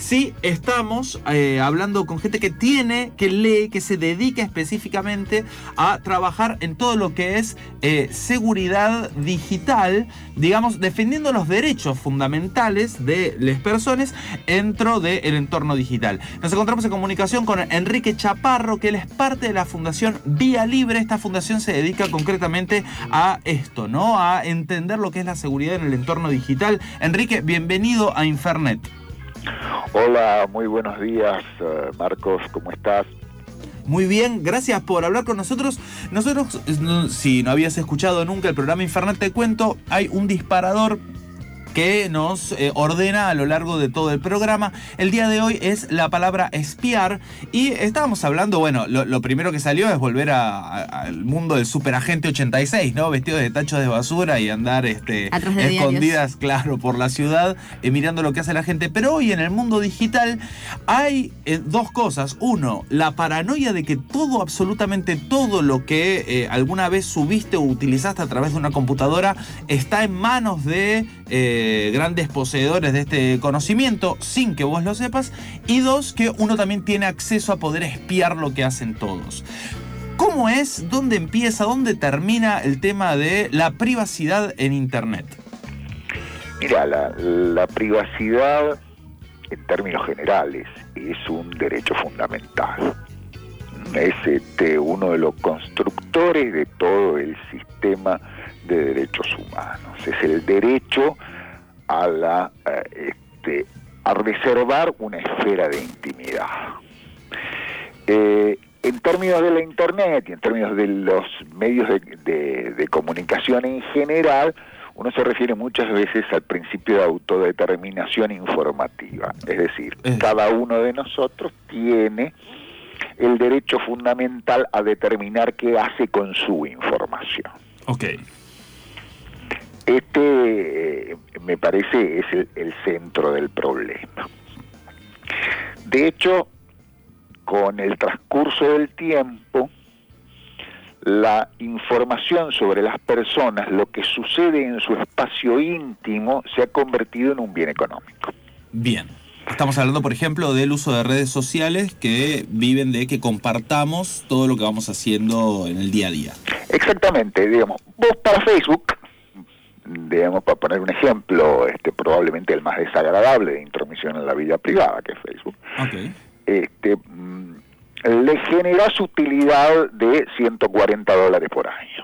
Sí, estamos hablando con gente que lee, que se dedica específicamente a trabajar en todo lo que es seguridad digital, digamos, defendiendo los derechos fundamentales de las personas dentro del entorno digital. Nos encontramos en comunicación con Enrique Chaparro, que él es parte de la Fundación Vía Libre. Esta fundación se dedica concretamente a esto, ¿no? A entender lo que es la seguridad en el entorno digital. Enrique, bienvenido a Infernet. Hola, muy buenos días, Marcos, ¿cómo estás? Muy bien, gracias por hablar con nosotros. Nosotros, si no habías escuchado nunca el programa Infernet, te cuento, hay un disparador que nos ordena a lo largo de todo el programa. El día de hoy es la palabra espiar y estábamos hablando, bueno, lo primero que salió es volver al mundo del superagente 86, ¿no? Vestido de tachos de basura y andar escondidas, diarios, claro, por la ciudad, mirando lo que hace la gente. Pero hoy en el mundo digital hay dos cosas. Uno, la paranoia de que todo, absolutamente todo lo que alguna vez subiste o utilizaste a través de una computadora está en manos de grandes poseedores de este conocimiento sin que vos lo sepas. Y dos, que uno también tiene acceso a poder espiar lo que hacen todos. ¿Cómo es? ¿Dónde empieza? ¿Dónde termina el tema de la privacidad en Internet? Mira, la privacidad en términos generales es un derecho fundamental. Es uno de los constructores de todo el sistema de derechos humanos. Es el derecho a reservar una esfera de intimidad. En términos de la Internet y en términos de los medios de comunicación en general, uno se refiere muchas veces al principio de autodeterminación informativa. Es decir, cada uno de nosotros tiene el derecho fundamental a determinar qué hace con su información. Ok. Me parece, es el centro del problema. De hecho, con el transcurso del tiempo, la información sobre las personas, lo que sucede en su espacio íntimo, se ha convertido en un bien económico. Bien. Estamos hablando, por ejemplo, del uso de redes sociales que viven de que compartamos todo lo que vamos haciendo en el día a día. Exactamente. Digamos, vos para Facebook, digamos, para poner un ejemplo, probablemente el más desagradable de intromisión en la vida privada, que es Facebook, okay, le generás utilidad de $140 por año.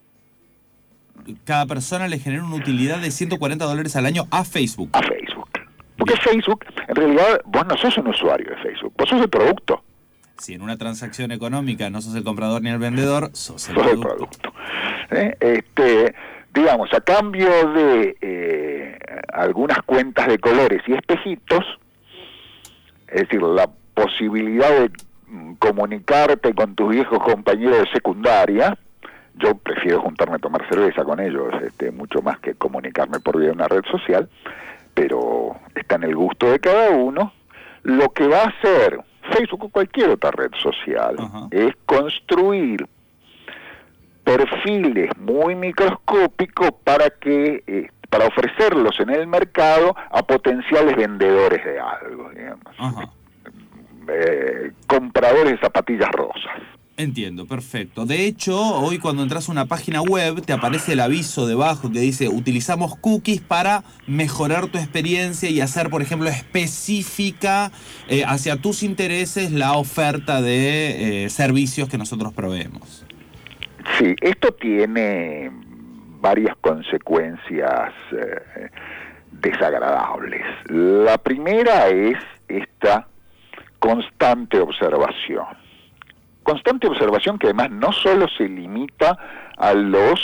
Cada persona le genera una utilidad de $140 al año a Facebook. A Facebook. Porque Facebook, en realidad, vos no sos un usuario de Facebook, vos sos el producto. Si en una transacción económica no sos el comprador ni el vendedor, sos el producto. Digamos, a cambio de algunas cuentas de colores y espejitos, es decir, la posibilidad de comunicarte con tus viejos compañeros de secundaria, yo prefiero juntarme a tomar cerveza con ellos, mucho más que comunicarme por vía de una red social, pero está en el gusto de cada uno. Lo que va a hacer Facebook o cualquier otra red social es construir perfiles muy microscópicos para ofrecerlos en el mercado a potenciales vendedores de algo, digamos. Compradores de zapatillas rosas. Entiendo, perfecto. De hecho, hoy cuando entras a una página web te aparece el aviso debajo que dice: utilizamos cookies para mejorar tu experiencia y hacer, por ejemplo, específica hacia tus intereses la oferta de servicios que nosotros proveemos. Sí, esto tiene varias consecuencias desagradables. La primera es esta constante observación. Constante observación que además no solo se limita a los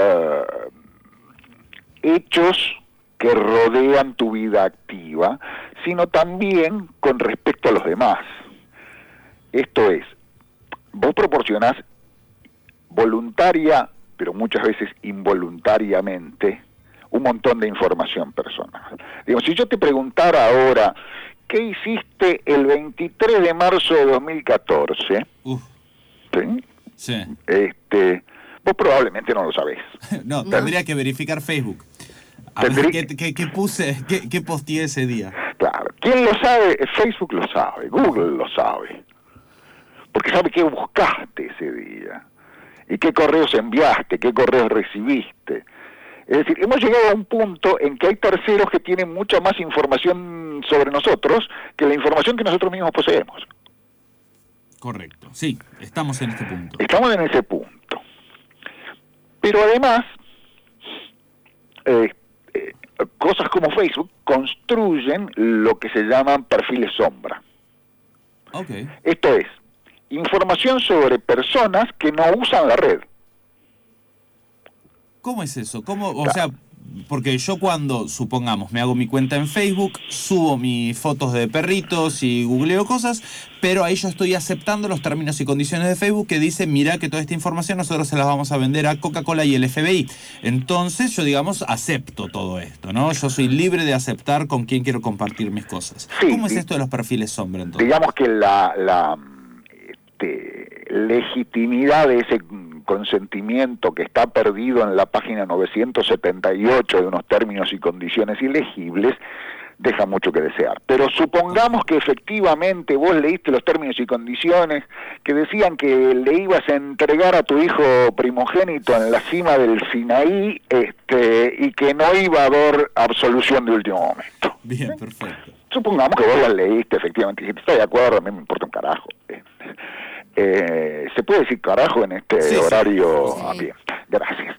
hechos que rodean tu vida activa, sino también con respecto a los demás. Esto es, vos proporcionás voluntaria, pero muchas veces involuntariamente, un montón de información personal. Digo, si yo te preguntara ahora, ¿qué hiciste el 23 de marzo de 2014? ¿Sí? Sí. Vos probablemente no lo sabés. No, tendría que verificar Facebook. A ver, ¿qué puse? ¿Qué posteé ese día? Claro. ¿Quién lo sabe? Facebook lo sabe, Google lo sabe. Porque sabe qué buscaste ese día. Y qué correos enviaste, qué correos recibiste. Es decir, hemos llegado a un punto en que hay terceros que tienen mucha más información sobre nosotros que la información que nosotros mismos poseemos. Correcto, sí, estamos en este punto. Estamos en ese punto. Pero además, cosas como Facebook construyen lo que se llaman perfiles sombra. Okay. Esto es, información sobre personas que no usan la red. ¿Cómo es eso? O sea, porque yo cuando, supongamos, me hago mi cuenta en Facebook, subo mis fotos de perritos y googleo cosas, pero ahí yo estoy aceptando los términos y condiciones de Facebook que dicen, mira que toda esta información nosotros se las vamos a vender a Coca-Cola y el FBI. Entonces yo, digamos, acepto todo esto, ¿no? Yo soy libre de aceptar con quién quiero compartir mis cosas. Sí, ¿cómo es esto de los perfiles sombra, entonces? Digamos que la legitimidad de ese consentimiento que está perdido en la página 978 de unos términos y condiciones ilegibles, deja mucho que desear. Pero supongamos que efectivamente vos leíste los términos y condiciones que decían que le ibas a entregar a tu hijo primogénito en la cima del Sinaí, y que no iba a haber absolución de último momento. Bien, perfecto. Supongamos que vos las leíste efectivamente y dijiste, estoy de acuerdo, a mí me importa un carajo. ¿Se puede decir carajo en este horario? Sí. Ah, bien, gracias.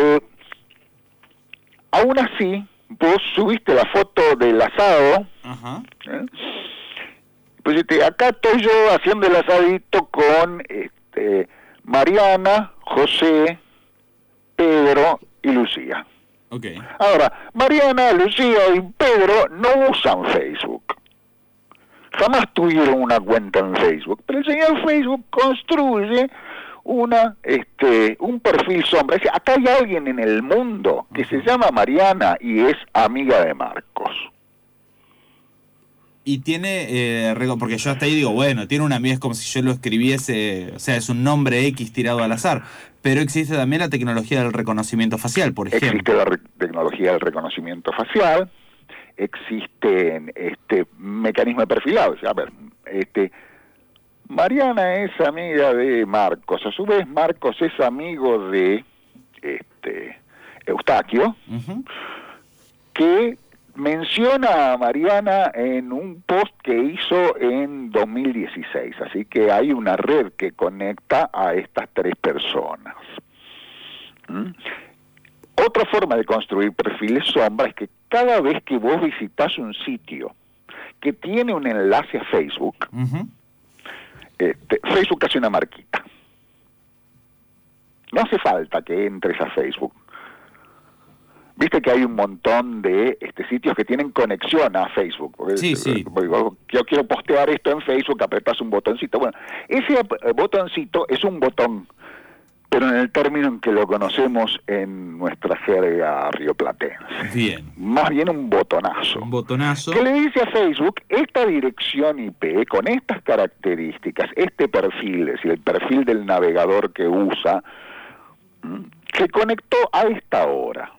Aún así, vos subiste la foto del asado. Ajá. Pues acá estoy yo haciendo el asadito con Mariana, José, Pedro y Lucía. Okay. Ahora, Mariana, Lucía y Pedro no usan Facebook. Jamás tuvieron una cuenta en Facebook, pero el señor Facebook construye un perfil sombra. Es decir, acá hay alguien en el mundo que se llama Mariana y es amiga de Marcos. Y tiene, porque yo hasta ahí digo, bueno, tiene una amiga, es como si yo lo escribiese, o sea, es un nombre X tirado al azar, pero existe también la tecnología del reconocimiento facial, por ejemplo. Existe la tecnología del reconocimiento facial. Existen mecanismos de perfilado. A ver, Mariana es amiga de Marcos, a su vez Marcos es amigo de Eustaquio, que menciona a Mariana en un post que hizo en 2016, así que hay una red que conecta a estas tres personas. Otra forma de construir perfiles sombra es que cada vez que vos visitas un sitio que tiene un enlace a Facebook, Facebook hace una marquita. No hace falta que entres a Facebook. Viste que hay un montón de sitios que tienen conexión a Facebook. Sí. Yo quiero postear esto en Facebook, apretás un botoncito. Bueno, ese botoncito es un botón, pero en el término en que lo conocemos en nuestra jerga rioplatense. Bien. Más bien un botonazo. Un botonazo. Que le dice a Facebook, esta dirección IP, con estas características, este perfil, es decir, el perfil del navegador que usa, se conectó a esta hora.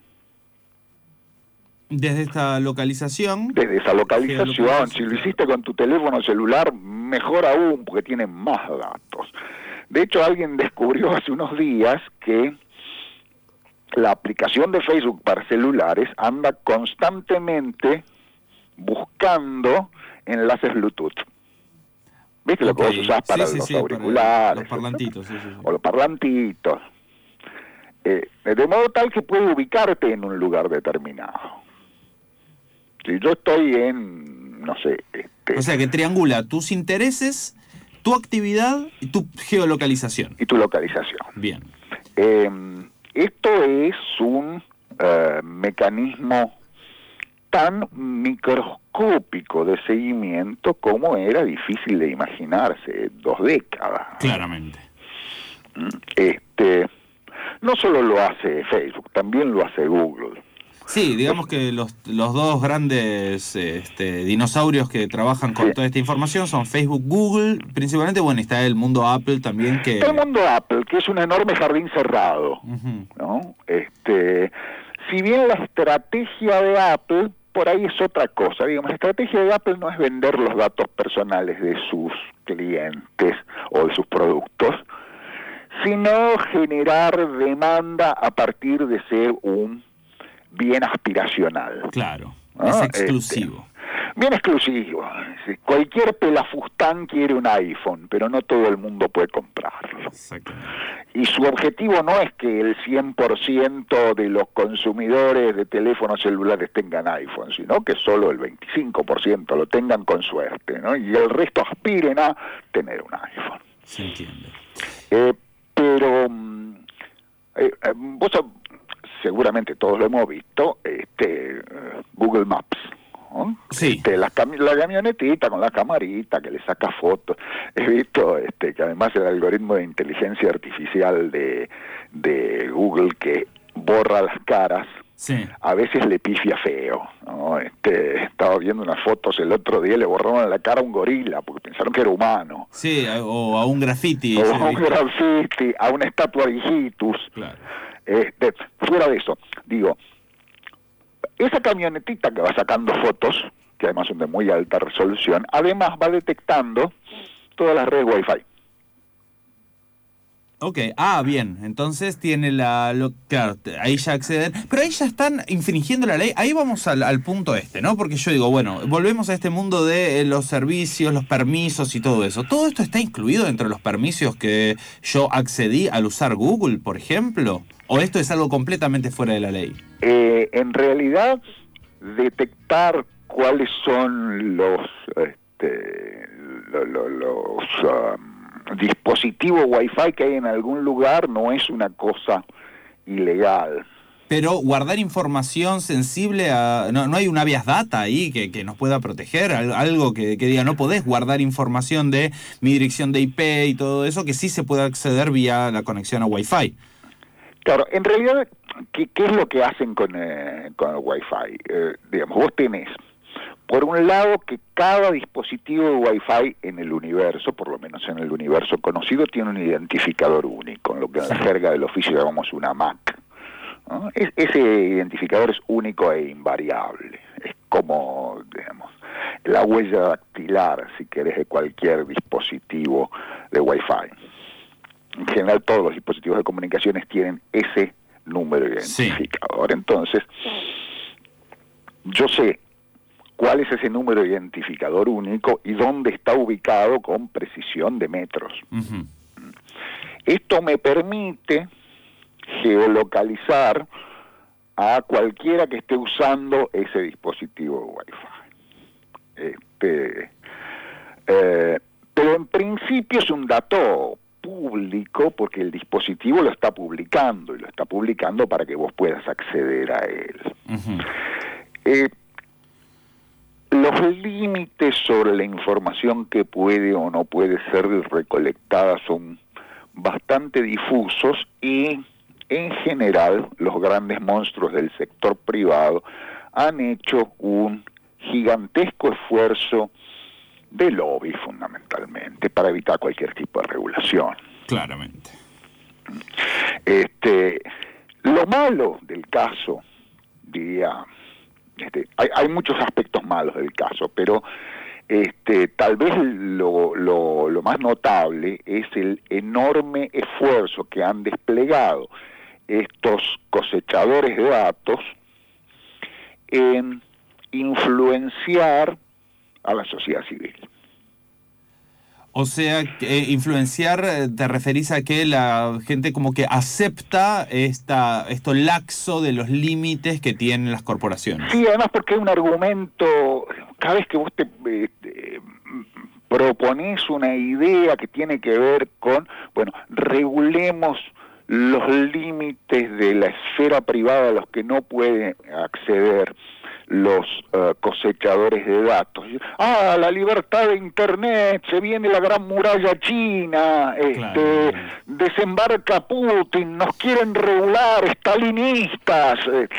Desde esta localización. Desde esa localización. Si lo hiciste con tu teléfono celular, mejor aún, porque tiene más datos. De hecho, alguien descubrió hace unos días que la aplicación de Facebook para celulares anda constantemente buscando enlaces Bluetooth. ¿Viste lo que vos usás para los auriculares? Los parlantitos, o los parlantitos. De modo tal que puede ubicarte en un lugar determinado. Si yo estoy en, no sé... O sea, que triangula tus intereses, tu actividad y tu geolocalización. Y tu localización. Bien. Esto es un mecanismo tan microscópico de seguimiento como era difícil de imaginarse 2 décadas. Claramente. No solo lo hace Facebook, también lo hace Google. Sí, digamos que los dos grandes dinosaurios que trabajan con toda esta información son Facebook, Google, principalmente, bueno, está el mundo Apple también que... El mundo Apple, que es un enorme jardín cerrado, ¿no? si bien la estrategia de Apple por ahí es otra cosa. Digamos, la estrategia de Apple no es vender los datos personales de sus clientes o de sus productos, sino generar demanda a partir de ser un bien aspiracional. Claro, ¿no? es exclusivo. Bien exclusivo. Cualquier pelafustán quiere un iPhone, pero no todo el mundo puede comprarlo. Exactamente. Y su objetivo no es que el 100% de los consumidores de teléfonos celulares tengan iPhone, sino que solo el 25% lo tengan con suerte, ¿no? Y el resto aspiren a tener un iPhone. Se entiende. Pero vos seguramente todos lo hemos visto, Google Maps, ¿no? Sí. La camionetita con la camarita que le saca fotos. He visto que además el algoritmo de inteligencia artificial de Google que borra las caras, sí, a veces le pifia feo, ¿no? Estaba viendo unas fotos el otro día, le borraron la cara a un gorila porque pensaron que era humano. Sí, o a un graffiti. O a un graffiti, a una estatua de hijitus. Claro. Fuera de eso, digo, esa camionetita que va sacando fotos, que además son de muy alta resolución, además va detectando todas las redes Wi-Fi. Ok, bien, entonces tiene claro, ahí ya acceden, pero ahí ya están infringiendo la ley. Ahí vamos al punto ¿no? Porque yo digo, bueno, volvemos a este mundo de los servicios, los permisos y todo eso. ¿Todo esto está incluido dentro de los permisos que yo accedí al usar Google, por ejemplo? ¿O esto es algo completamente fuera de la ley? En realidad, detectar cuáles son los dispositivos Wi-Fi que hay en algún lugar no es una cosa ilegal. Pero guardar información sensible no hay un habeas data ahí que nos pueda proteger, algo que diga no podés guardar información de mi dirección de IP y todo eso, que sí se puede acceder vía la conexión a Wi-Fi. Claro, en realidad, ¿qué es lo que hacen con el Wi-Fi? Digamos, vos tenés, por un lado, que cada dispositivo de Wi-Fi en el universo, por lo menos en el universo conocido, tiene un identificador único, en lo que en la jerga del oficio llamamos una MAC, ¿no? Ese identificador es único e invariable. Es como, digamos, la huella dactilar, si querés, de cualquier dispositivo de Wi-Fi. En general, todos los dispositivos de comunicaciones tienen ese número identificador. Sí. Entonces, yo sé cuál es ese número identificador único y dónde está ubicado con precisión de metros. Uh-huh. Esto me permite geolocalizar a cualquiera que esté usando ese dispositivo Wi-Fi. Pero en principio es un dato público porque el dispositivo lo está publicando y lo está publicando para que vos puedas acceder a él. Uh-huh. Los límites sobre la información que puede o no puede ser recolectada son bastante difusos y en general los grandes monstruos del sector privado han hecho un gigantesco esfuerzo de lobby fundamentalmente para evitar cualquier tipo de regulación. Claramente. Lo malo del caso, diría, hay muchos aspectos malos del caso, pero tal vez lo más notable es el enorme esfuerzo que han desplegado estos cosechadores de datos en influenciar a la sociedad civil. O sea, influenciar, te referís a que la gente como que acepta esto laxo de los límites que tienen las corporaciones. Sí, además porque hay un argumento, cada vez que vos te proponés una idea que tiene que ver con, regulemos los límites de la esfera privada a los que no pueden acceder los cosechadores de datos. La libertad de Internet, se viene la gran muralla china, claro. Desembarca Putin, nos quieren regular, stalinistas,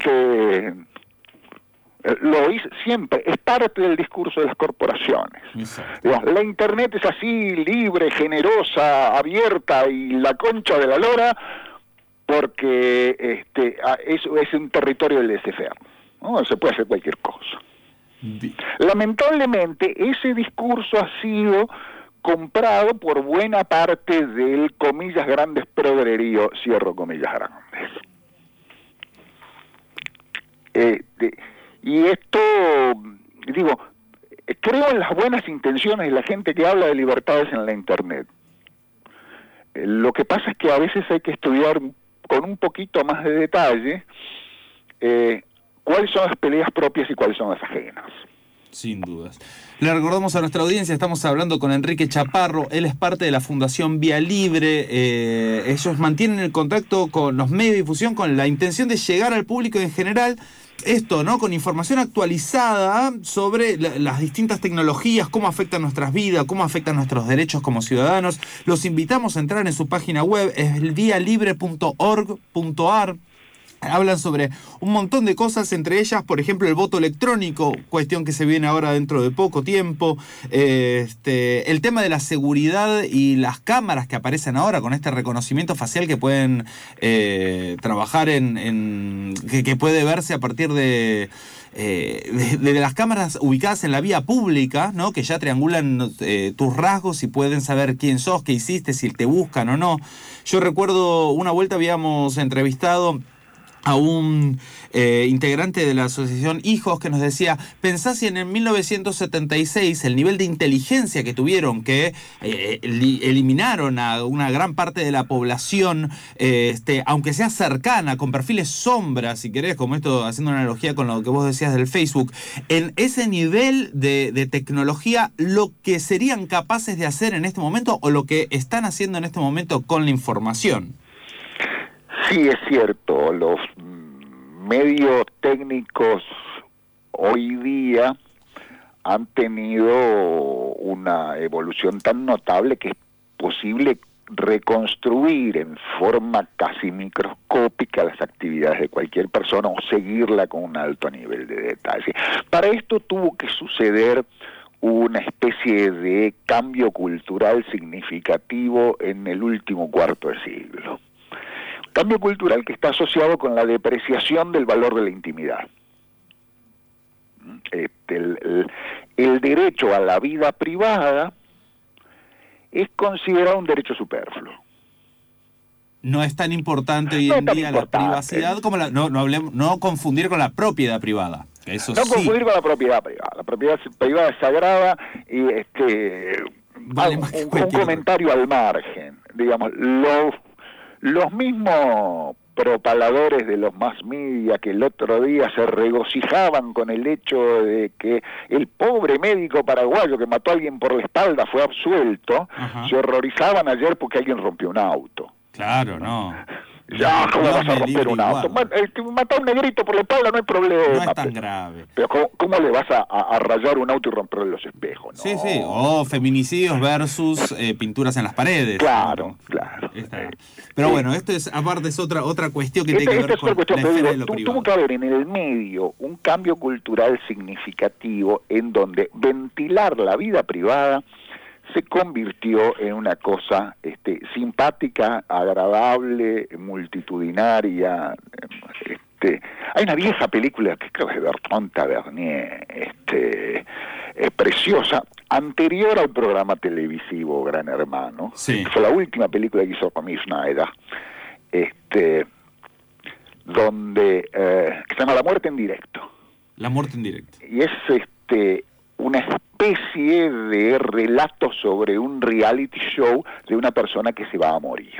lo hice siempre, es parte del discurso de las corporaciones. La Internet es así, libre, generosa, abierta y la concha de la lora, porque eso es un territorio del laissez-faire, ¿no? Se puede hacer cualquier cosa. Lamentablemente, ese discurso ha sido comprado por buena parte del, comillas grandes, progrerío, cierro comillas grandes. Y esto, digo, creo en las buenas intenciones de la gente que habla de libertades en la Internet. Lo que pasa es que a veces hay que estudiar con un poquito más de detalle cuáles son las peleas propias y cuáles son las ajenas. Sin dudas. Le recordamos a nuestra audiencia, estamos hablando con Enrique Chaparro, él es parte de la Fundación Vía Libre, ellos mantienen el contacto con los medios de difusión con la intención de llegar al público en general, esto, ¿no? Con información actualizada sobre las distintas tecnologías, cómo afectan nuestras vidas, cómo afectan nuestros derechos como ciudadanos. Los invitamos a entrar en su página web, es vialibre.org.ar. Hablan sobre un montón de cosas, entre ellas, por ejemplo, el voto electrónico, cuestión que se viene ahora dentro de poco tiempo, el tema de la seguridad y las cámaras que aparecen ahora con este reconocimiento facial que pueden trabajar que puede verse a partir de las cámaras ubicadas en la vía pública, ¿no? Que ya triangulan tus rasgos y pueden saber quién sos, qué hiciste, si te buscan o no. Yo recuerdo una vuelta habíamos entrevistado a un integrante de la asociación Hijos que nos decía, pensá si en 1976 el nivel de inteligencia que tuvieron, que eliminaron a una gran parte de la población, aunque sea cercana, con perfiles sombras, si querés, como esto, haciendo una analogía con lo que vos decías del Facebook, en ese nivel de tecnología, lo que serían capaces de hacer en este momento o lo que están haciendo en este momento con la información. Sí, es cierto, los medios técnicos hoy día han tenido una evolución tan notable que es posible reconstruir en forma casi microscópica las actividades de cualquier persona o seguirla con un alto nivel de detalle. Para esto tuvo que suceder una especie de cambio cultural significativo en el último cuarto de siglo. Cambio cultural que está asociado con la depreciación del valor de la intimidad. El derecho a la vida privada es considerado un derecho superfluo. No es tan importante hoy en día la privacidad como no confundir con la propiedad privada. Eso no sí. Confundir con la propiedad privada. La propiedad privada es sagrada y vale un comentario al margen. Digamos, los mismos propaladores de los mass media que el otro día se regocijaban con el hecho de que el pobre médico paraguayo que mató a alguien por la espalda fue absuelto, ajá, se horrorizaban ayer porque alguien rompió un auto. Claro, no. Ya, ¿cómo vas a romper un auto? Matar a un negrito por la espalda no hay problema. No es tan grave. Pero ¿cómo le vas a rayar un auto y romperle los espejos? No. Sí, sí. O feminicidios versus pinturas en las paredes. Claro, ¿no? Claro. Pero bueno, esto es, aparte, es otra cuestión que tiene que ver con la esfera de lo privado. Tuvo que haber en el medio un cambio cultural significativo en donde ventilar la vida privada se convirtió en una cosa simpática, agradable, multitudinaria. Hay una vieja película que creo que es de Bertrand Tavernier, preciosa, anterior al programa televisivo Gran Hermano. Sí. Fue la última película que hizo Romy Schneider, donde que se llama La muerte en directo. La muerte en directo. Y es una especie de relato sobre un reality show de una persona que se va a morir.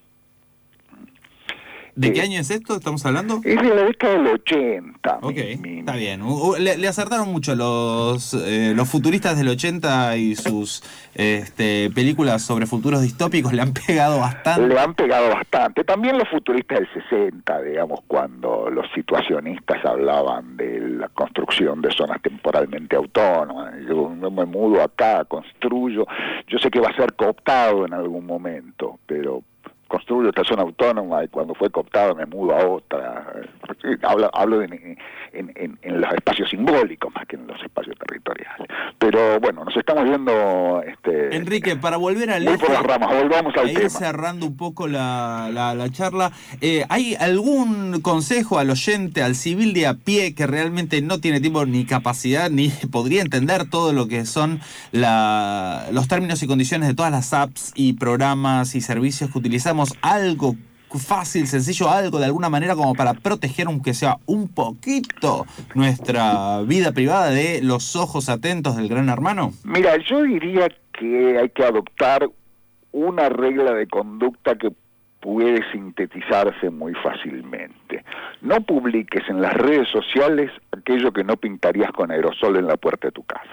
¿De qué año es esto? ¿Estamos hablando? Es de la década del 80. Ok, está bien. Le acertaron mucho los futuristas del 80 y sus películas sobre futuros distópicos, le han pegado bastante. Le han pegado bastante. También los futuristas del 60, digamos, cuando los situacionistas hablaban de la construcción de zonas temporalmente autónomas. Yo me mudo acá, construyo. Yo sé que va a ser cooptado en algún momento, pero construyo estación autónoma y cuando fue cooptada me mudo a otra. Hablo en los espacios simbólicos más que en los espacios territoriales. Pero bueno, nos estamos viendo... Enrique, para volver al muy por las ramas, volvamos al ir tema. cerrando un poco la charla, ¿hay algún consejo al oyente, al civil de a pie que realmente no tiene tiempo ni capacidad, ni podría entender todo lo que son los términos y condiciones de todas las apps y programas y servicios que utilizamos? Algo fácil, sencillo, algo de alguna manera como para proteger, aunque sea un poquito, nuestra vida privada de los ojos atentos del gran hermano. Mira, yo diría que hay que adoptar una regla de conducta que puede sintetizarse muy fácilmente. No publiques en las redes sociales aquello que no pintarías con aerosol en la puerta de tu casa.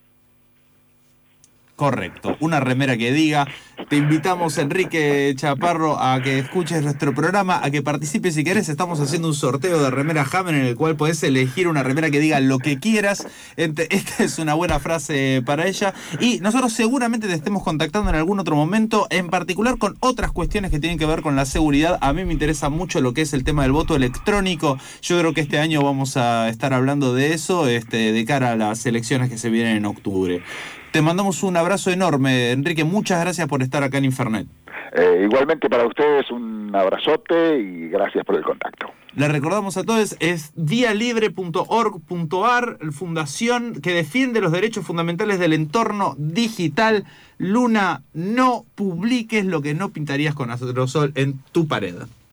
Correcto, una remera que diga. Te invitamos, Enrique Chaparro, a que escuches nuestro programa, a que participes si querés. Estamos haciendo un sorteo de remera Hammer en el cual podés elegir una remera que diga lo que quieras. Esta es una buena frase para ella. Y nosotros seguramente te estemos contactando en algún otro momento, en particular con otras cuestiones que tienen que ver con la seguridad. A mí me interesa mucho lo que es el tema del voto electrónico. Yo creo que este año vamos a estar hablando de eso de cara a las elecciones que se vienen en octubre. Te mandamos un abrazo enorme, Enrique. Muchas gracias por estar acá en Infernet. Igualmente para ustedes un abrazote y gracias por el contacto. Le recordamos a todos, es vialibre.org.ar, fundación que defiende los derechos fundamentales del entorno digital. Luna, no publiques lo que no pintarías con aerosol en tu pared.